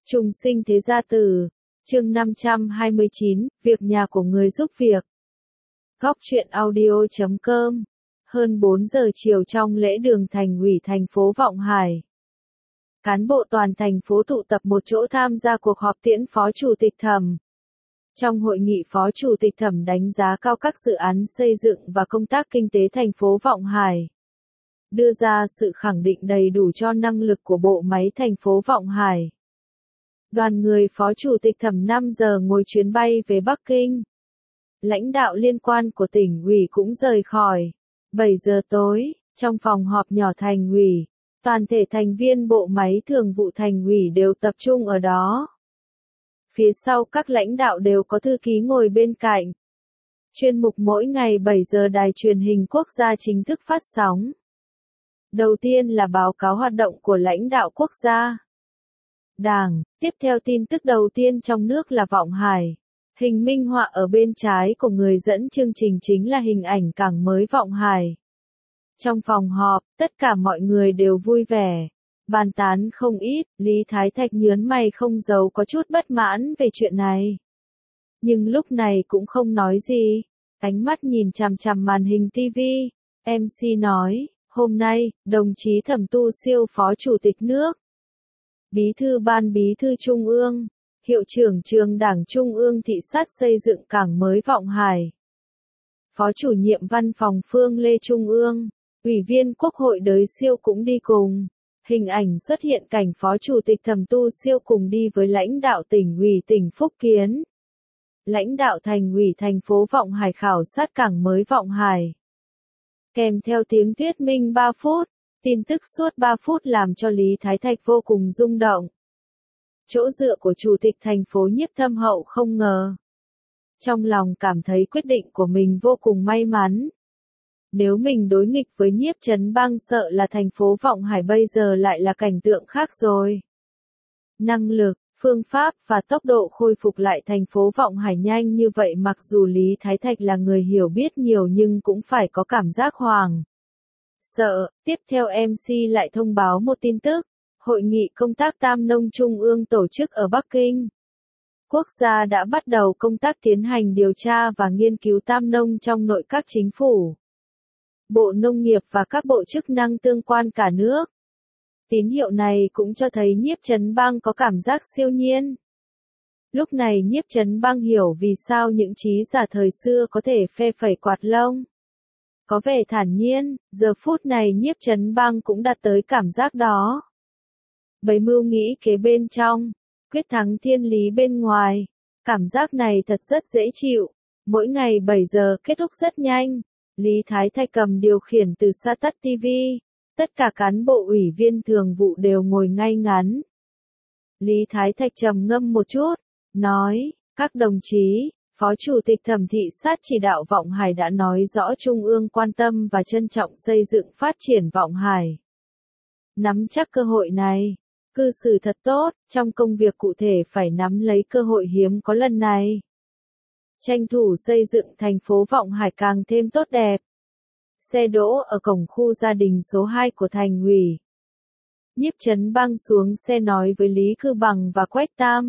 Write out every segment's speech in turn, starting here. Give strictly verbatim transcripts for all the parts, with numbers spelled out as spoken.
Trùng sinh thế gia tử, chương năm trăm hai mươi chín, việc nhà của người giúp việc. Góc truyện audio chấm com. Hơn bốn giờ chiều trong lễ đường thành ủy thành phố Vọng Hải. Cán bộ toàn thành phố tụ tập một chỗ tham gia cuộc họp tiễn Phó Chủ tịch Thẩm. Trong hội nghị, Phó Chủ tịch Thẩm đánh giá cao các dự án xây dựng và công tác kinh tế thành phố Vọng Hải. Đưa ra sự khẳng định đầy đủ cho năng lực của bộ máy thành phố Vọng Hải. Đoàn người Phó Chủ tịch Thẩm năm giờ ngồi chuyến bay về Bắc Kinh. Lãnh đạo liên quan của tỉnh ủy cũng rời khỏi. bảy giờ tối, trong phòng họp nhỏ thành ủy, toàn thể thành viên bộ máy thường vụ thành ủy đều tập trung ở đó. Phía sau các lãnh đạo đều có thư ký ngồi bên cạnh. Chuyên mục mỗi ngày bảy giờ Đài Truyền hình Quốc gia chính thức phát sóng. Đầu tiên là báo cáo hoạt động của lãnh đạo quốc gia. Đảng, tiếp theo tin tức đầu tiên trong nước là Vọng Hải. Hình minh họa ở bên trái của người dẫn chương trình chính là hình ảnh cảng mới Vọng Hải. Trong phòng họp, tất cả mọi người đều vui vẻ, bàn tán không ít, Lý Thái Thạch nhớn mày không giấu có chút bất mãn về chuyện này. Nhưng lúc này cũng không nói gì, ánh mắt nhìn chằm chằm màn hình ti vi, em xê nói, hôm nay, đồng chí Thẩm Tu Siêu Phó Chủ tịch nước, Bí thư Ban Bí thư Trung ương, Hiệu trưởng Trường Đảng Trung ương thị sát xây dựng cảng mới Vọng Hải, Phó Chủ nhiệm Văn phòng Phương Lê Trung ương, Ủy viên Quốc hội Đới Siêu cũng đi cùng. Hình ảnh xuất hiện cảnh Phó Chủ tịch Thẩm Tu Siêu cùng đi với lãnh đạo tỉnh ủy tỉnh Phúc Kiến. Lãnh đạo thành ủy thành phố Vọng Hải khảo sát cảng mới Vọng Hải. Kèm theo tiếng thuyết minh ba phút, tin tức suốt ba phút làm cho Lý Thái Thạch vô cùng rung động. Chỗ dựa của Chủ tịch thành phố Nhiếp thâm hậu không ngờ. Trong lòng cảm thấy quyết định của mình vô cùng may mắn. Nếu mình đối nghịch với Nhiếp Trấn Bang sợ là thành phố Vọng Hải bây giờ lại là cảnh tượng khác rồi. Năng lực, phương pháp và tốc độ khôi phục lại thành phố Vọng Hải nhanh như vậy mặc dù Lý Thái Thạch là người hiểu biết nhiều nhưng cũng phải có cảm giác hoảng sợ. Tiếp theo em xê lại thông báo một tin tức. Hội nghị công tác Tam Nông Trung ương tổ chức ở Bắc Kinh. Quốc gia đã bắt đầu công tác tiến hành điều tra và nghiên cứu tam nông trong nội các chính phủ, Bộ Nông nghiệp và các bộ chức năng tương quan cả nước. Tín hiệu này cũng cho thấy Nhiếp Trấn Bang có cảm giác siêu nhiên. Lúc này Nhiếp Trấn Bang hiểu vì sao những trí giả thời xưa có thể phe phẩy quạt lông. Có vẻ thản nhiên, giờ phút này Nhiếp Trấn Bang cũng đạt tới cảm giác đó. Bày mưu nghĩ kế bên trong, quyết thắng thiên lý bên ngoài. Cảm giác này thật rất dễ chịu. Mỗi ngày bảy giờ kết thúc rất nhanh. Lý Thái Thạch cầm điều khiển từ xa tắt ti vi. Tất cả cán bộ ủy viên thường vụ đều ngồi ngay ngắn. Lý Thái Thạch trầm ngâm một chút, nói, các đồng chí, Phó Chủ tịch Thẩm thị sát chỉ đạo Vọng Hải đã nói rõ Trung ương quan tâm và trân trọng xây dựng phát triển Vọng Hải. Nắm chắc cơ hội này, cư xử thật tốt, trong công việc cụ thể phải nắm lấy cơ hội hiếm có lần này. Tranh thủ xây dựng thành phố Vọng Hải càng thêm tốt đẹp. Xe đỗ ở cổng khu gia đình số hai của thành ủy. Nhiếp Trấn Bang xuống xe nói với Lý Cư Bằng và Quách Tam.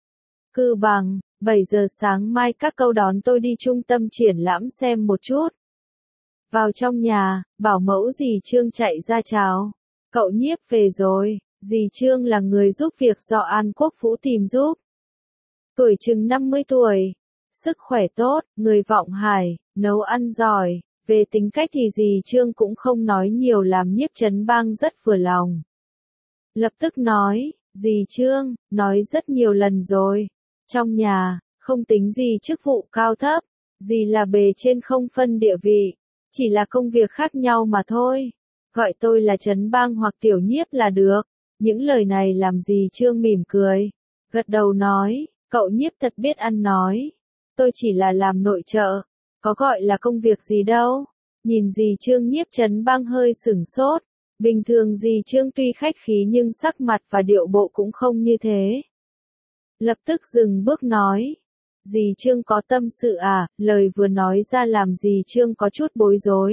Cư Bằng, bảy giờ sáng mai các câu đón tôi đi trung tâm triển lãm xem một chút. Vào trong nhà, bảo mẫu dì Trương chạy ra chào. Cậu Nhiếp về rồi, dì Trương là người giúp việc do An Quốc Vũ tìm giúp. Tuổi chừng năm mươi tuổi. Sức khỏe tốt, người Vọng Hải, nấu ăn giỏi. Về tính cách thì dì Trương cũng không nói nhiều làm Nhiếp Trấn Bang rất vừa lòng. Lập tức nói, dì Trương, nói rất nhiều lần rồi. Trong nhà, không tính gì chức vụ cao thấp, dì là bề trên không phân địa vị. Chỉ là công việc khác nhau mà thôi. Gọi tôi là Trấn Bang hoặc Tiểu Nhiếp là được. Những lời này làm dì Trương mỉm cười. Gật đầu nói, cậu Nhiếp thật biết ăn nói. Tôi chỉ là làm nội trợ. Có gọi là công việc gì đâu. Nhìn dì Trương Nhiếp Trấn Bang hơi sửng sốt. Bình thường dì Trương tuy khách khí nhưng sắc mặt và điệu bộ cũng không như thế. Lập tức dừng bước nói. Dì Trương có tâm sự à, lời vừa nói ra làm dì Trương có chút bối rối.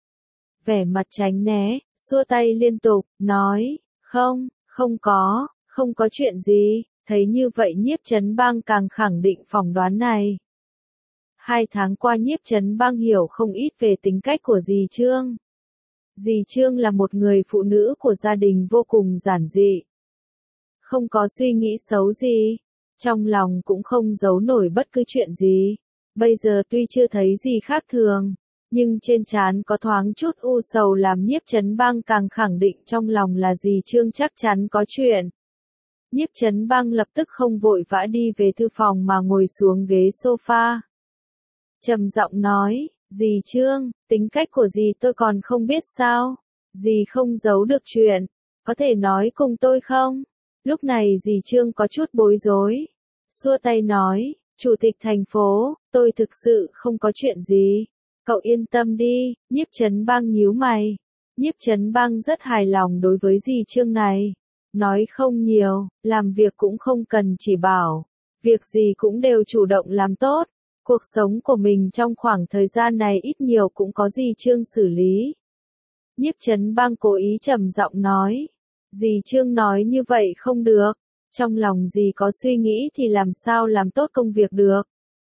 Vẻ mặt tránh né, xua tay liên tục, nói, không, không có, Không có chuyện gì, thấy như vậy Nhiếp Chấn Bang càng khẳng định phỏng đoán này. Hai tháng qua Nhiếp Chấn Bang hiểu không ít về tính cách của dì Trương. Dì Trương là một người phụ nữ của gia đình vô cùng giản dị. Không có suy nghĩ xấu gì, trong lòng cũng không giấu nổi bất cứ chuyện gì. Bây giờ tuy chưa thấy gì khác thường, nhưng trên trán có thoáng chút u sầu làm Nhiếp Chấn Bang càng khẳng định trong lòng là dì Trương chắc chắn có chuyện. Nhiếp Chấn Bang lập tức không vội vã đi về thư phòng mà ngồi xuống ghế sofa. Trầm giọng nói, dì Trương, tính cách của dì tôi còn không biết sao? Dì không giấu được chuyện, có thể nói cùng tôi không? Lúc này dì Trương có chút bối rối. Xua tay nói, Chủ tịch thành phố, tôi thực sự không có chuyện gì. Cậu yên tâm đi, Nhiếp Chấn Bang nhíu mày. Nhiếp Chấn Bang rất hài lòng đối với dì Trương này. Nói không nhiều, làm việc cũng không cần chỉ bảo. Việc gì cũng đều chủ động làm tốt. Cuộc sống của mình trong khoảng thời gian này ít nhiều cũng có dì Trương xử lý. Nhiếp Chấn Bang cố ý trầm giọng nói. Dì Trương nói như vậy không được. Trong lòng dì có suy nghĩ thì làm sao làm tốt công việc được.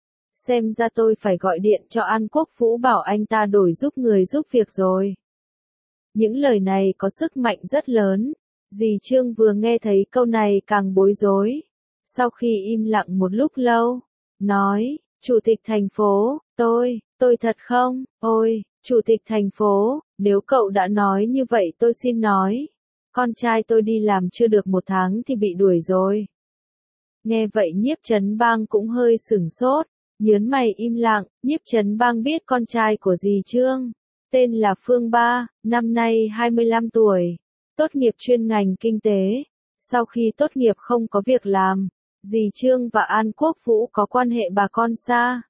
Xem ra tôi phải gọi điện cho An Quốc Vũ bảo anh ta đổi giúp người giúp việc rồi. Những lời này có sức mạnh rất lớn. Dì Trương vừa nghe thấy câu này càng bối rối. Sau khi im lặng một lúc lâu, nói, Chủ tịch thành phố, tôi, tôi thật không, ôi, Chủ tịch thành phố, nếu cậu đã nói như vậy tôi xin nói. Con trai tôi đi làm chưa được một tháng thì bị đuổi rồi. Nghe vậy Nhiếp Chấn Bang cũng hơi sửng sốt, nhớn mày im lặng. Nhiếp Chấn Bang biết con trai của dì Trương, tên là Phương Ba, năm nay hai mươi lăm tuổi, tốt nghiệp chuyên ngành kinh tế. Sau khi tốt nghiệp không có việc làm, dì Trương và An Quốc Vũ có quan hệ bà con xa.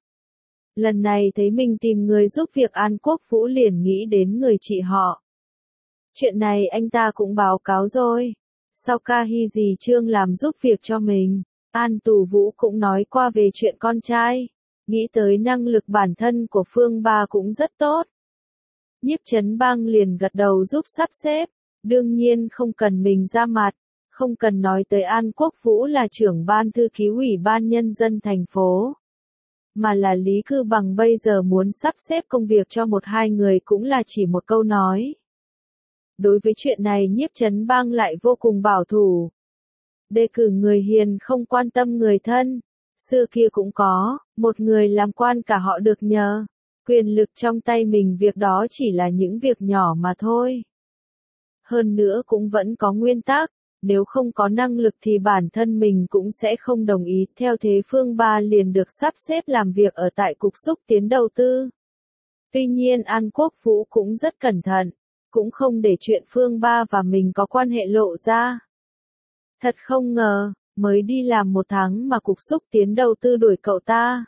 Lần này thấy mình tìm người giúp việc An Quốc Vũ liền nghĩ đến người chị họ. Chuyện này anh ta cũng báo cáo rồi. Sau ca hy dì Trương làm giúp việc cho mình, An Tù Vũ cũng nói qua về chuyện con trai. Nghĩ tới năng lực bản thân của Phương Ba cũng rất tốt. Nhiếp Chấn Bang liền gật đầu giúp sắp xếp. Đương nhiên không cần mình ra mặt. Không cần nói tới An Quốc Vũ là trưởng ban thư ký ủy ban nhân dân thành phố. Mà là Lý Cư Bằng bây giờ muốn sắp xếp công việc cho một hai người cũng là chỉ một câu nói. Đối với chuyện này Nhiếp Chấn Bang lại vô cùng bảo thủ. Đề cử người hiền không quan tâm người thân. Xưa kia cũng có, một người làm quan cả họ được nhờ. Quyền lực trong tay mình việc đó chỉ là những việc nhỏ mà thôi. Hơn nữa cũng vẫn có nguyên tắc. Nếu không có năng lực thì bản thân mình cũng sẽ không đồng ý. Theo thế Phương Ba liền được sắp xếp làm việc ở tại Cục Xúc Tiến Đầu tư. Tuy nhiên An Quốc Vũ cũng rất cẩn thận. Cũng không để chuyện Phương Ba và mình có quan hệ lộ ra. Thật không ngờ, mới đi làm một tháng mà Cục Xúc Tiến Đầu tư đuổi cậu ta.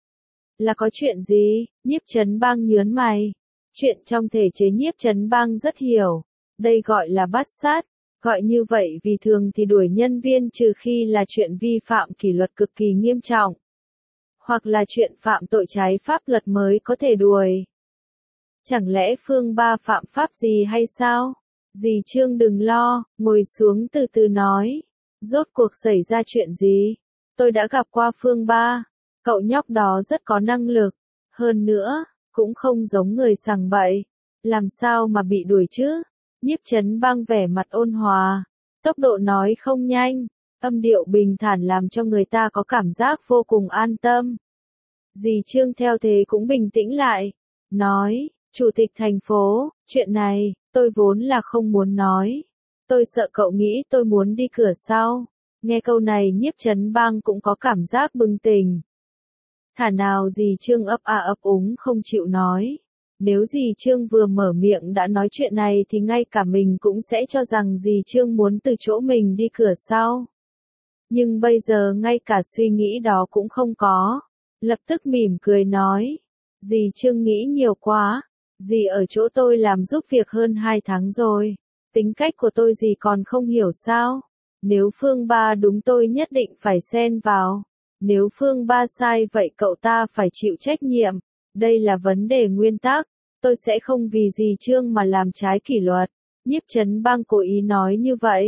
Là có chuyện gì? Nhiếp Chấn Bang nhớn mày. Chuyện trong thể chế Nhiếp Chấn Bang rất hiểu. Đây gọi là bắt sát. Gọi như vậy vì thường thì đuổi nhân viên trừ khi là chuyện vi phạm kỷ luật cực kỳ nghiêm trọng. Hoặc là chuyện phạm tội trái pháp luật mới có thể đuổi. Chẳng lẽ Phương Ba phạm pháp gì hay sao? Dì Trương đừng lo, ngồi xuống từ từ nói. Rốt cuộc xảy ra chuyện gì? Tôi đã gặp qua Phương Ba. Cậu nhóc đó rất có năng lực. Hơn nữa, cũng không giống người sằng bậy. Làm sao mà bị đuổi chứ? Nhiếp Chấn Bang vẻ mặt ôn hòa. Tốc độ nói không nhanh. Âm điệu bình thản làm cho người ta có cảm giác vô cùng an tâm. Dì Trương theo thế cũng bình tĩnh lại. Nói, Chủ tịch thành phố, chuyện này, tôi vốn là không muốn nói. Tôi sợ cậu nghĩ tôi muốn đi cửa sau. Nghe câu này Nhiếp Chấn Bang cũng có cảm giác bừng tỉnh. Thả nào dì Trương ấp a ấp úng không chịu nói. Nếu dì Trương vừa mở miệng đã nói chuyện này thì ngay cả mình cũng sẽ cho rằng dì Trương muốn từ chỗ mình đi cửa sau. Nhưng bây giờ ngay cả suy nghĩ đó cũng không có. Lập tức mỉm cười nói. Dì Trương nghĩ nhiều quá. Dì ở chỗ tôi làm giúp việc hơn hai tháng rồi. Tính cách của tôi dì còn không hiểu sao. Nếu Phương Ba đúng tôi nhất định phải xen vào. Nếu Phương Ba sai vậy cậu ta phải chịu trách nhiệm. Đây là vấn đề nguyên tắc. Tôi sẽ không vì dì Trương mà làm trái kỷ luật. Nhiếp Chấn Bang cố ý nói như vậy.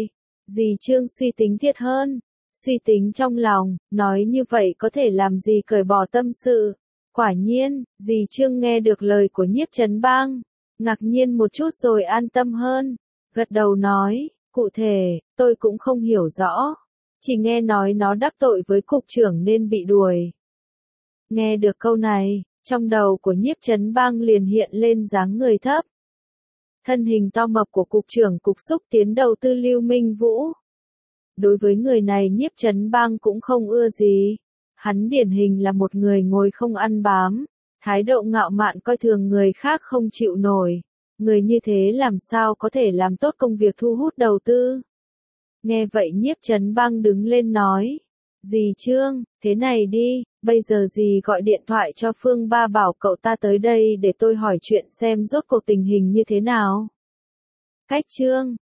Dì Trương suy tính thiệt hơn. Suy tính trong lòng, nói như vậy có thể làm gì cởi bỏ tâm sự. Quả nhiên, dì Trương nghe được lời của Nhiếp Chấn Bang, ngạc nhiên một chút rồi an tâm hơn. Gật đầu nói, cụ thể, tôi cũng không hiểu rõ. Chỉ nghe nói nó đắc tội với cục trưởng nên bị đuổi. Nghe được câu này, trong đầu của Nhiếp Chấn Bang liền hiện lên dáng người thấp. Thân hình to mập của cục trưởng cục xúc tiến đầu tư Lưu Minh Vũ. Đối với người này Nhiếp Chấn Bang cũng không ưa gì. Hắn điển hình là một người ngồi không ăn bám, thái độ ngạo mạn coi thường người khác không chịu nổi. Người như thế làm sao có thể làm tốt công việc thu hút đầu tư. Nghe vậy Nhiếp Chấn Bang đứng lên nói, dì Trương, thế này đi, bây giờ dì gọi điện thoại cho Phương Ba bảo cậu ta tới đây để tôi hỏi chuyện xem rốt cuộc tình hình như thế nào. Cách Trương,